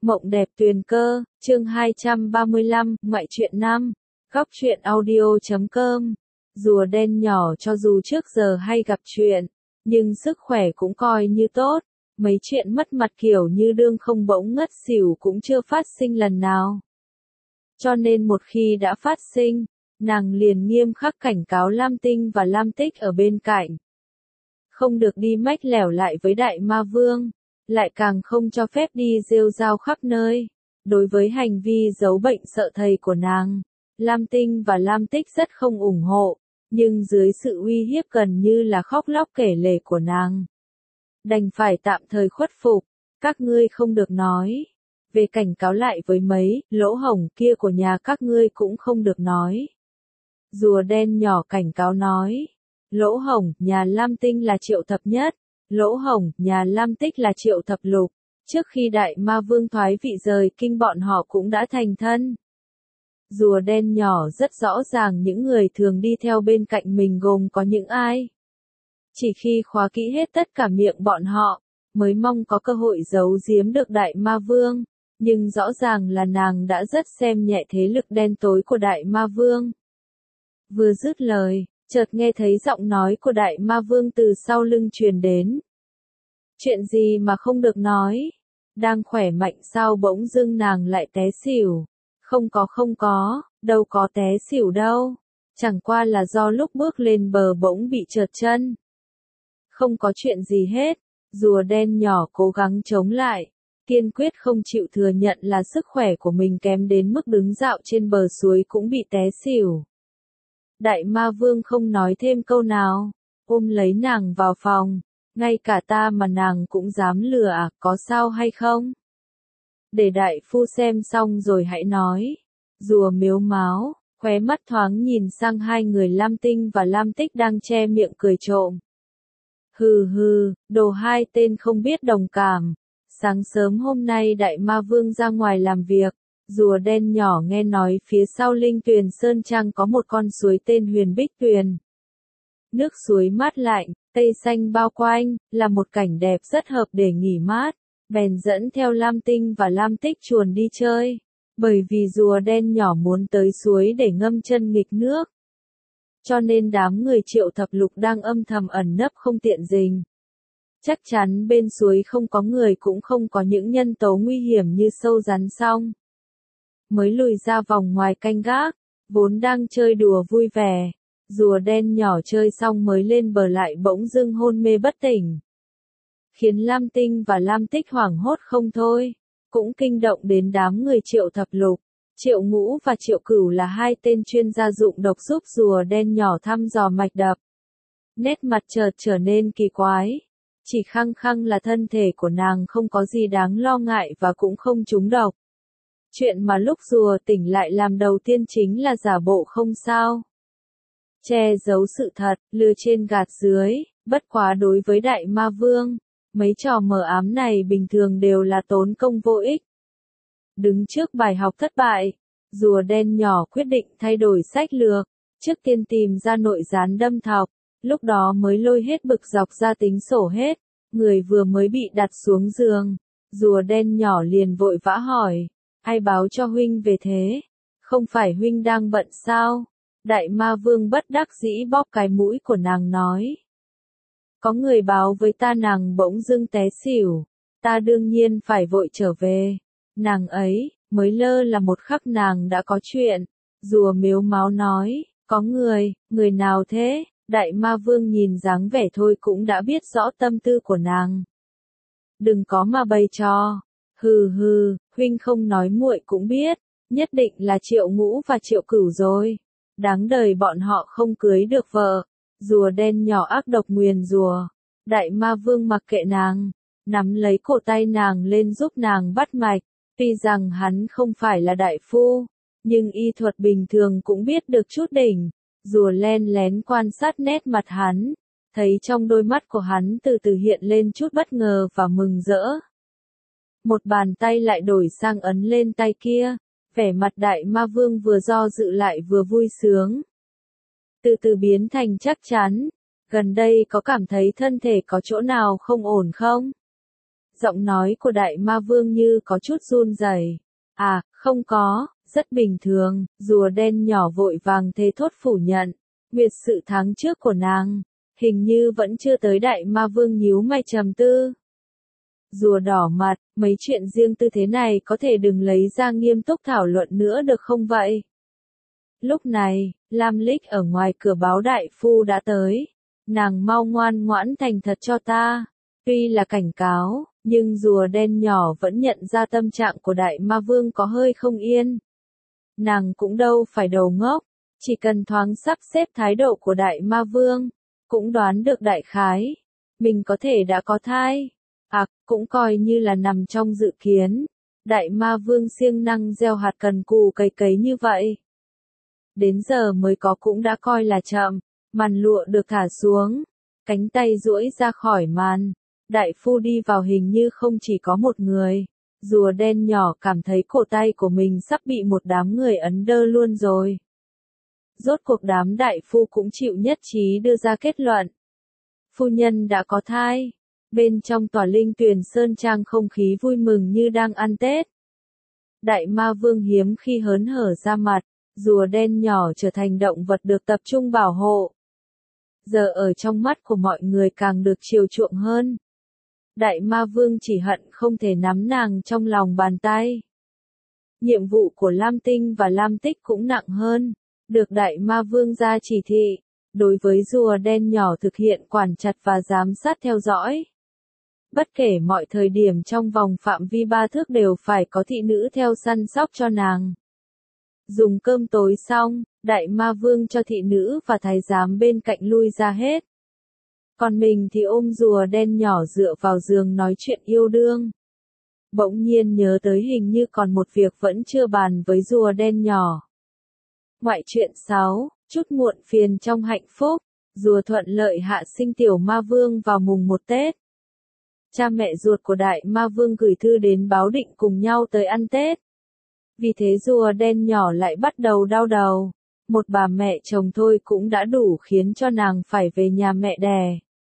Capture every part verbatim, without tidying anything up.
Mộng đẹp tuyền cơ, chương hai trăm ba mươi lăm, ngoại truyện năm, góc truyện audio chấm com. Rùa đen nhỏ cho dù trước giờ hay gặp chuyện, nhưng sức khỏe cũng coi như tốt, mấy chuyện mất mặt kiểu như đương không bỗng ngất xỉu cũng chưa phát sinh lần nào. Cho nên một khi đã phát sinh, nàng liền nghiêm khắc cảnh cáo Lam Tinh và Lam Tích ở bên cạnh. Không được đi mách lẻo lại với Đại Ma Vương, lại càng không cho phép đi rêu rao khắp nơi. Đối với hành vi giấu bệnh sợ thầy của nàng, Lam Tinh và Lam Tích rất không ủng hộ, nhưng dưới sự uy hiếp gần như là khóc lóc kể lể của nàng, đành phải tạm thời khuất phục. Các ngươi không được nói về cảnh cáo lại với mấy lỗ hổng kia của nhà các ngươi cũng không được nói. Rùa đen nhỏ cảnh cáo nói, lỗ hổng nhà Lam Tinh là Triệu Thập Nhất, lỗ hổng nhà Lam Tích là Triệu Thập Lục. Trước khi Đại Ma Vương thoái vị rời kinh bọn họ cũng đã thành thân. Rùa đen nhỏ rất rõ ràng những người thường đi theo bên cạnh mình gồm có những ai. Chỉ khi khóa kỹ hết tất cả miệng bọn họ, mới mong có cơ hội giấu giếm được Đại Ma Vương. Nhưng rõ ràng là nàng đã rất xem nhẹ thế lực đen tối của Đại Ma Vương. Vừa dứt lời, chợt nghe thấy giọng nói của Đại Ma Vương từ sau lưng truyền đến. Chuyện gì mà không được nói? Đang khỏe mạnh sao bỗng dưng nàng lại té xỉu? Không có không có, đâu có té xỉu đâu. Chẳng qua là do lúc bước lên bờ bỗng bị trượt chân. Không có chuyện gì hết. Rùa đen nhỏ cố gắng chống lại, kiên quyết không chịu thừa nhận là sức khỏe của mình kém đến mức đứng dạo trên bờ suối cũng bị té xỉu. Đại Ma Vương không nói thêm câu nào, ôm lấy nàng vào phòng. Ngay cả ta mà nàng cũng dám lừa à, có sao hay không? Để đại phu xem xong rồi hãy nói. Rùa mếu máo, khóe mắt thoáng nhìn sang hai người Lam Tinh và Lam Tích đang che miệng cười trộm. Hừ hừ, đồ hai tên không biết đồng cảm. Sáng sớm hôm nay Đại Ma Vương ra ngoài làm việc, rùa đen nhỏ nghe nói phía sau Linh Tuyền Sơn Trang có một con suối tên Huyền Bích Tuyền. Nước suối mát lạnh, cây xanh bao quanh, là một cảnh đẹp rất hợp để nghỉ mát. Bèn dẫn theo Lam Tinh và Lam Tích chuồn đi chơi, bởi vì rùa đen nhỏ muốn tới suối để ngâm chân nghịch nước. Cho nên đám người Triệu Thập Lục đang âm thầm ẩn nấp không tiện rình. Chắc chắn bên suối không có người cũng không có những nhân tố nguy hiểm như sâu rắn song. Mới lùi ra vòng ngoài canh gác, vốn đang chơi đùa vui vẻ. Rùa đen nhỏ chơi xong mới lên bờ lại bỗng dưng hôn mê bất tỉnh. Khiến Lam Tinh và Lam Tích hoảng hốt không thôi, cũng kinh động đến đám người Triệu Thập Lục. Triệu Ngũ và Triệu Cửu là hai tên chuyên gia dụng độc giúp rùa đen nhỏ thăm dò mạch đập. Nét mặt chợt trở nên kỳ quái. Chỉ khăng khăng là thân thể của nàng không có gì đáng lo ngại và cũng không trúng độc. Chuyện mà lúc rùa tỉnh lại làm đầu tiên chính là giả bộ không sao. Che giấu sự thật, lừa trên gạt dưới, bất quá đối với Đại Ma Vương, mấy trò mờ ám này bình thường đều là tốn công vô ích. Đứng trước bài học thất bại, rùa đen nhỏ quyết định thay đổi sách lược, trước tiên tìm ra nội gián đâm thọc, lúc đó mới lôi hết bực dọc ra tính sổ hết. Người vừa mới bị đặt xuống giường, rùa đen nhỏ liền vội vã hỏi, ai báo cho huynh về thế? Không phải huynh đang bận sao? Đại Ma Vương bất đắc dĩ bóp cái mũi của nàng nói. Có người báo với ta nàng bỗng dưng té xỉu, ta đương nhiên phải vội trở về. Nàng ấy, mới lơ là một khắc nàng đã có chuyện. Rùa mếu máo nói, có người, người nào thế? Đại Ma Vương nhìn dáng vẻ thôi cũng đã biết rõ tâm tư của nàng. Đừng có mà bày trò. Hừ hừ, huynh không nói muội cũng biết, nhất định là Triệu Ngũ và Triệu Cửu rồi. Đáng đời bọn họ không cưới được vợ. Rùa đen nhỏ ác độc nguyền rùa. Đại Ma Vương mặc kệ nàng, nắm lấy cổ tay nàng lên giúp nàng bắt mạch. Tuy rằng hắn không phải là đại phu, nhưng y thuật bình thường cũng biết được chút đỉnh. Rùa len lén quan sát nét mặt hắn, thấy trong đôi mắt của hắn từ từ hiện lên chút bất ngờ và mừng rỡ. Một bàn tay lại đổi sang ấn lên tay kia, vẻ mặt Đại Ma Vương vừa do dự lại vừa vui sướng. Từ từ biến thành chắc chắn, gần đây có cảm thấy thân thể có chỗ nào không ổn không? Giọng nói của đại ma vương như có chút run rẩy. À, không có, rất bình thường, rùa đen nhỏ vội vàng thế thốt phủ nhận. Nguyệt sự tháng trước của nàng, hình như vẫn chưa tới. Đại ma vương nhíu mày trầm tư. Rùa đỏ mặt, mấy chuyện riêng tư thế này có thể đừng lấy ra nghiêm túc thảo luận nữa được không vậy? Lúc này, Lam Lích ở ngoài cửa báo đại phu đã tới. Nàng mau ngoan ngoãn thành thật cho ta. Tuy là cảnh cáo, nhưng rùa đen nhỏ vẫn nhận ra tâm trạng của đại ma vương có hơi không yên. Nàng cũng đâu phải đầu ngốc, chỉ cần thoáng sắp xếp thái độ của đại ma vương, cũng đoán được đại khái. Mình có thể đã có thai. À, cũng coi như là nằm trong dự kiến. Đại ma vương siêng năng gieo hạt cần cù cấy cấy như vậy. Đến giờ mới có cũng đã coi là chậm. Màn lụa được thả xuống, cánh tay duỗi ra khỏi màn. Đại phu đi vào hình như không chỉ có một người. Rùa đen nhỏ cảm thấy cổ tay của mình sắp bị một đám người ấn đơ luôn rồi. Rốt cuộc đám đại phu cũng chịu nhất trí đưa ra kết luận. Phu nhân đã có thai. Bên trong tòa Linh Tuyền Sơn Trang không khí vui mừng như đang ăn Tết. Đại ma vương hiếm khi hớn hở ra mặt, rùa đen nhỏ trở thành động vật được tập trung bảo hộ. Giờ ở trong mắt của mọi người càng được chiều chuộng hơn. Đại ma vương chỉ hận không thể nắm nàng trong lòng bàn tay. Nhiệm vụ của Lam Tinh và Lam Tích cũng nặng hơn, được đại ma vương ra chỉ thị, đối với rùa đen nhỏ thực hiện quản chặt và giám sát theo dõi. Bất kể mọi thời điểm trong vòng phạm vi ba thước đều phải có thị nữ theo săn sóc cho nàng. Dùng cơm tối xong, đại ma vương cho thị nữ và thái giám bên cạnh lui ra hết. Còn mình thì ôm rùa đen nhỏ dựa vào giường nói chuyện yêu đương. Bỗng nhiên nhớ tới hình như còn một việc vẫn chưa bàn với rùa đen nhỏ. Ngoại truyện sáu, chút muộn phiền trong hạnh phúc, rùa thuận lợi hạ sinh tiểu ma vương vào mùng một Tết. Cha mẹ ruột của đại ma vương gửi thư đến báo định cùng nhau tới ăn Tết. Vì thế rùa đen nhỏ lại bắt đầu đau đầu. Một bà mẹ chồng thôi cũng đã đủ khiến cho nàng phải về nhà mẹ đẻ.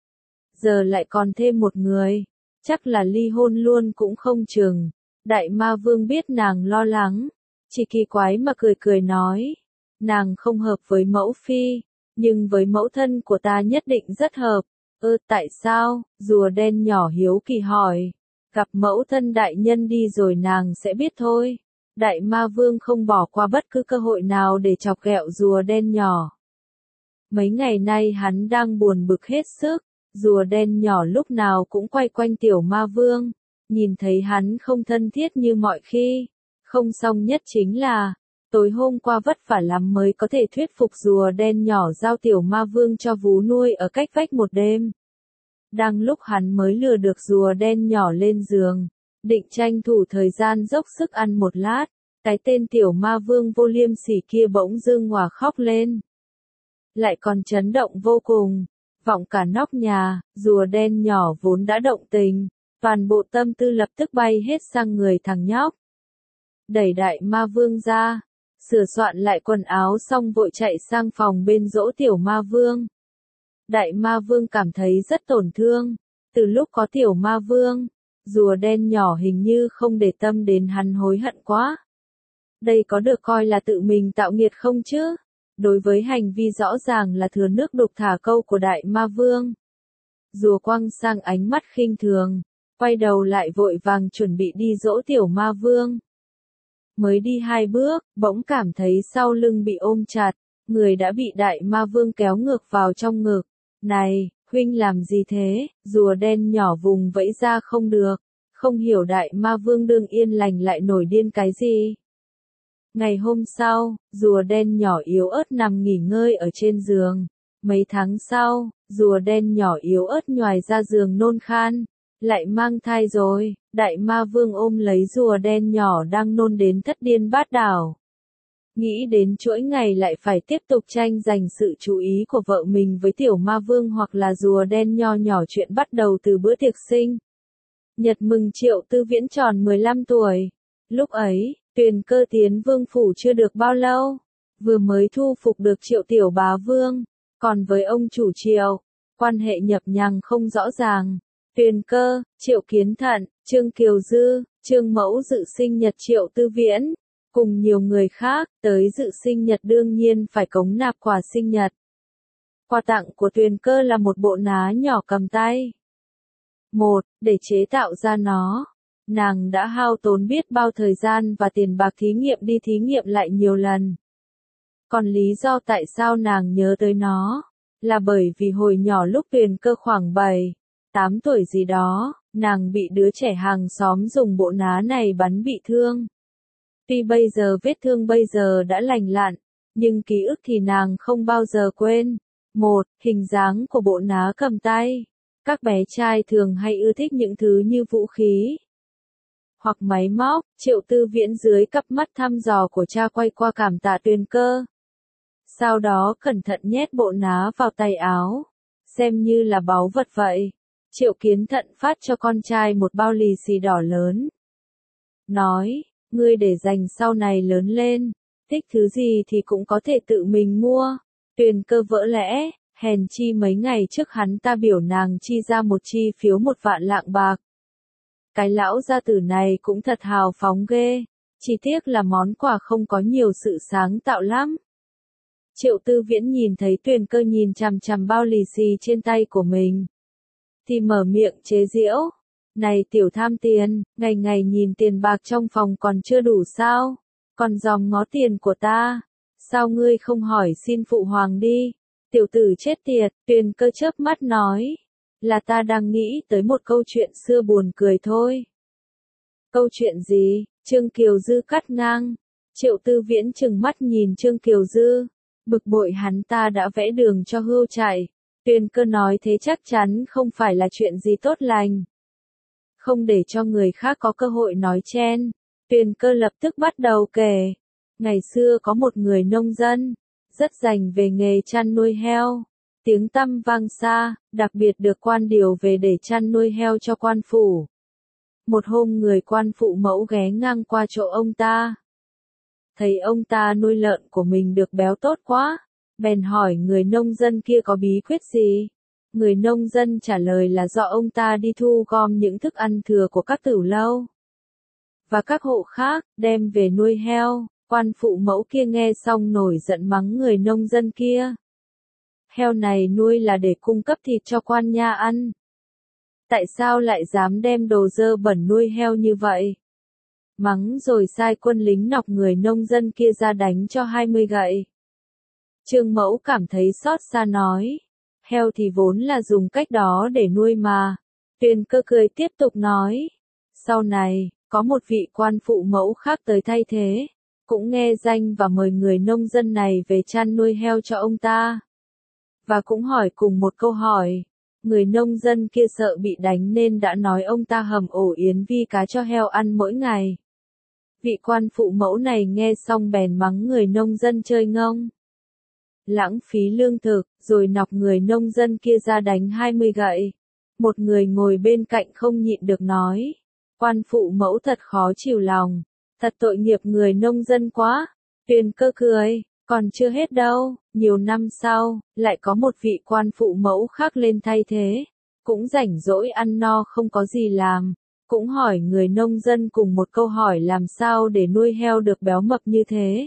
Giờ lại còn thêm một người, chắc là ly hôn luôn cũng không chừng. Đại ma vương biết nàng lo lắng, chỉ kỳ quái mà cười cười nói. Nàng không hợp với mẫu phi, nhưng với mẫu thân của ta nhất định rất hợp. Ơ tại sao? Rùa đen nhỏ hiếu kỳ hỏi. Gặp mẫu thân đại nhân đi rồi nàng sẽ biết thôi. Đại ma vương không bỏ qua bất cứ cơ hội nào để chọc ghẹo rùa đen nhỏ. Mấy ngày nay hắn đang buồn bực hết sức. Rùa đen nhỏ lúc nào cũng quay quanh tiểu ma vương. Nhìn thấy hắn không thân thiết như mọi khi. Không xong nhất chính là, tối hôm qua vất vả lắm mới có thể thuyết phục rùa đen nhỏ giao tiểu ma vương cho vú nuôi ở cách vách một đêm. Đang lúc hắn mới lừa được rùa đen nhỏ lên giường, định tranh thủ thời gian dốc sức ăn một lát, cái tên tiểu ma vương vô liêm sỉ kia bỗng dưng hòa khóc lên. Lại còn chấn động vô cùng, vọng cả nóc nhà, rùa đen nhỏ vốn đã động tình, toàn bộ tâm tư lập tức bay hết sang người thằng nhóc. Đẩy đại ma vương ra, sửa soạn lại quần áo xong vội chạy sang phòng bên dỗ tiểu ma vương. Đại ma vương cảm thấy rất tổn thương, từ lúc có tiểu ma vương, rùa đen nhỏ hình như không để tâm đến hắn hối hận quá. Đây có được coi là tự mình tạo nghiệt không chứ? Đối với hành vi rõ ràng là thừa nước đục thả câu của đại ma vương. Rùa quăng sang ánh mắt khinh thường, quay đầu lại vội vàng chuẩn bị đi dỗ tiểu ma vương. Mới đi hai bước, bỗng cảm thấy sau lưng bị ôm chặt, người đã bị đại ma vương kéo ngược vào trong ngực. Này, huynh làm gì thế? Rùa đen nhỏ vùng vẫy ra không được, không hiểu đại ma vương đương yên lành lại nổi điên cái gì. Ngày hôm sau, rùa đen nhỏ yếu ớt nằm nghỉ ngơi ở trên giường. Mấy tháng sau, rùa đen nhỏ yếu ớt nhoài ra giường nôn khan, lại mang thai rồi. Đại ma vương ôm lấy rùa đen nhỏ đang nôn đến thất điên bát đảo. Nghĩ đến chuỗi ngày lại phải tiếp tục tranh giành sự chú ý của vợ mình với tiểu ma vương hoặc là rùa đen nho nhỏ, chuyện bắt đầu từ bữa tiệc sinh. Nhật mừng Triệu Tư Viễn tròn mười lăm tuổi. Lúc ấy, Tuyền Cơ tiến vương phủ chưa được bao lâu, vừa mới thu phục được Triệu tiểu bá vương, còn với ông chủ Triệu, quan hệ nhập nhằng không rõ ràng. Tuyền Cơ, Triệu Kiến Thận, Trương Kiều Dư, Trương Mẫu dự sinh nhật Triệu Tư Viễn, cùng nhiều người khác, tới dự sinh nhật đương nhiên phải cống nạp quà sinh nhật. Quà tặng của Tuyền Cơ là một bộ ná nhỏ cầm tay. Một, để chế tạo ra nó, nàng đã hao tốn biết bao thời gian và tiền bạc thí nghiệm đi thí nghiệm lại nhiều lần. Còn lý do tại sao nàng nhớ tới nó, là bởi vì hồi nhỏ lúc Tuyền Cơ khoảng bảy, tám tuổi gì đó, nàng bị đứa trẻ hàng xóm dùng bộ ná này bắn bị thương. Tuy bây giờ vết thương bây giờ đã lành lặn, nhưng ký ức thì nàng không bao giờ quên. Một, hình dáng của bộ ná cầm tay. Các bé trai thường hay ưa thích những thứ như vũ khí hoặc máy móc. Triệu Tư Viễn dưới cặp mắt thăm dò của cha quay qua cảm tạ Tuyền Cơ. Sau đó cẩn thận nhét bộ ná vào tay áo, xem như là báu vật vậy. Triệu Kiến Thận phát cho con trai một bao lì xì đỏ lớn. Nói, ngươi để dành sau này lớn lên, thích thứ gì thì cũng có thể tự mình mua. Tuyền Cơ vỡ lẽ, hèn chi mấy ngày trước hắn ta biểu nàng chi ra một chi phiếu một vạn lạng bạc. Cái lão gia tử này cũng thật hào phóng ghê, chỉ tiếc là món quà không có nhiều sự sáng tạo lắm. Triệu Tư Viễn nhìn thấy Tuyền Cơ nhìn chằm chằm bao lì xì trên tay của mình, thì mở miệng chế giễu. Này tiểu tham tiền, ngày ngày nhìn tiền bạc trong phòng còn chưa đủ sao? Còn dòm ngó tiền của ta, sao ngươi không hỏi xin phụ hoàng đi? Tiểu tử chết tiệt, Tuyền Cơ chớp mắt nói, là ta đang nghĩ tới một câu chuyện xưa buồn cười thôi. Câu chuyện gì? Trương Kiều Dư cắt ngang. Triệu Tư Viễn trừng mắt nhìn Trương Kiều Dư, bực bội hắn ta đã vẽ đường cho hươu chạy. Tuyền Cơ nói thế chắc chắn không phải là chuyện gì tốt lành. Không để cho người khác có cơ hội nói chen, Tuyền Cơ lập tức bắt đầu kể. Ngày xưa có một người nông dân, rất rành về nghề chăn nuôi heo. Tiếng tăm vang xa, đặc biệt được quan điều về để chăn nuôi heo cho quan phủ. Một hôm người quan phụ mẫu ghé ngang qua chỗ ông ta. Thấy ông ta nuôi lợn của mình được béo tốt quá, bèn hỏi người nông dân kia có bí quyết gì. Người nông dân trả lời là do ông ta đi thu gom những thức ăn thừa của các tửu lâu và các hộ khác, đem về nuôi heo. Quan phụ mẫu kia nghe xong nổi giận mắng người nông dân kia. Heo này nuôi là để cung cấp thịt cho quan nha ăn. Tại sao lại dám đem đồ dơ bẩn nuôi heo như vậy? Mắng rồi sai quân lính nọc người nông dân kia ra đánh cho hai mươi gậy. Trương Mẫu cảm thấy xót xa nói. Heo thì vốn là dùng cách đó để nuôi mà. Tuyền Cơ cười tiếp tục nói. Sau này, có một vị quan phụ mẫu khác tới thay thế, cũng nghe danh và mời người nông dân này về chăn nuôi heo cho ông ta. Và cũng hỏi cùng một câu hỏi. Người nông dân kia sợ bị đánh nên đã nói ông ta hầm ổ yến vi cá cho heo ăn mỗi ngày. Vị quan phụ mẫu này nghe xong bèn mắng người nông dân chơi ngông, lãng phí lương thực, rồi nọc người nông dân kia ra đánh hai mươi gậy. Một người ngồi bên cạnh không nhịn được nói. Quan phụ mẫu thật khó chịu lòng, thật tội nghiệp người nông dân quá. Tuyền Cơ cười, còn chưa hết đâu, nhiều năm sau, lại có một vị quan phụ mẫu khác lên thay thế, cũng rảnh rỗi ăn no không có gì làm, cũng hỏi người nông dân cùng một câu hỏi làm sao để nuôi heo được béo mập như thế.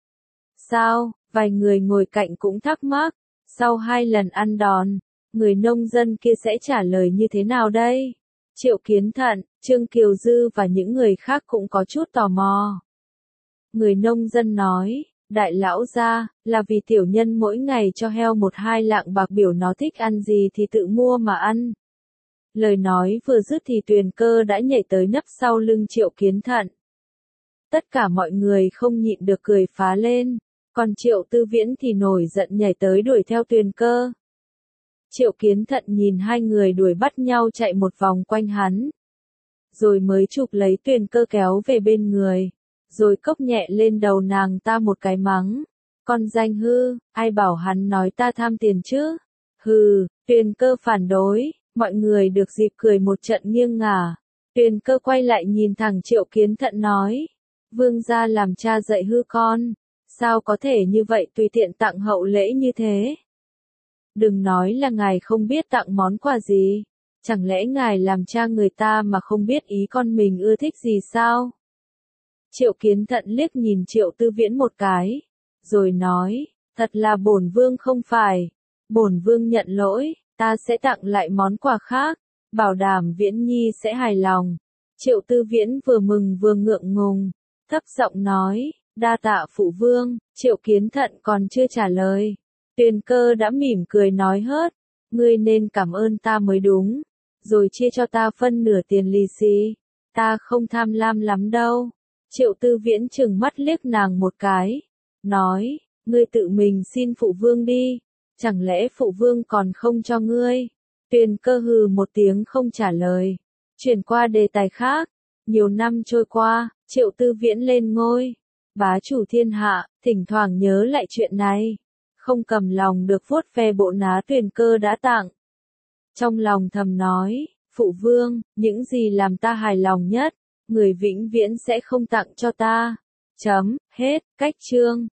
Sao, vài người ngồi cạnh cũng thắc mắc, sau hai lần ăn đòn, người nông dân kia sẽ trả lời như thế nào đây? Triệu Kiến Thận, Trương Kiều Dư và những người khác cũng có chút tò mò. Người nông dân nói, đại lão gia, là vì tiểu nhân mỗi ngày cho heo một hai lạng bạc biểu nó thích ăn gì thì tự mua mà ăn. Lời nói vừa dứt thì Tuyền Cơ đã nhảy tới nấp sau lưng Triệu Kiến Thận. Tất cả mọi người không nhịn được cười phá lên, còn Triệu Tư Viễn thì nổi giận nhảy tới đuổi theo Tuyền Cơ. Triệu Kiến Thận nhìn hai người đuổi bắt nhau chạy một vòng quanh hắn, rồi mới chụp lấy Tuyền Cơ kéo về bên người, rồi cốc nhẹ lên đầu nàng ta một cái mắng. Con danh hư, ai bảo hắn nói ta tham tiền chứ? Hừ, Tuyền Cơ phản đối, mọi người được dịp cười một trận nghiêng ngả. Tuyền Cơ quay lại nhìn thẳng Triệu Kiến Thận nói, vương gia làm cha dạy hư con, sao có thể như vậy tùy tiện tặng hậu lễ như thế? Đừng nói là ngài không biết tặng món quà gì, Chẳng lẽ ngài làm cha người ta mà không biết ý con mình ưa thích gì sao? Triệu Kiến Thận liếc nhìn Triệu Tư Viễn một cái, rồi nói, thật là bổn vương không phải. Bổn vương nhận lỗi, ta sẽ tặng lại món quà khác, bảo đảm Viễn Nhi sẽ hài lòng. Triệu Tư Viễn vừa mừng vừa ngượng ngùng, thấp giọng nói, đa tạ phụ vương. Triệu Kiến Thận còn chưa trả lời, Tuyền Cơ đã mỉm cười nói hớt, ngươi nên cảm ơn ta mới đúng, rồi chia cho ta phân nửa tiền lì xì, ta không tham lam lắm đâu. Triệu Tư Viễn trừng mắt liếc nàng một cái, nói, ngươi tự mình xin phụ vương đi, chẳng lẽ phụ vương còn không cho ngươi? Tuyền Cơ hừ một tiếng không trả lời, chuyển qua đề tài khác. Nhiều năm trôi qua, Triệu Tư Viễn lên ngôi, bá chủ thiên hạ, thỉnh thoảng nhớ lại chuyện này, không cầm lòng được vuốt ve bộ ná Tuyền Cơ đã tặng. Trong lòng thầm nói, phụ vương, những gì làm ta hài lòng nhất, người vĩnh viễn sẽ không tặng cho ta. Chấm, hết, cách chương.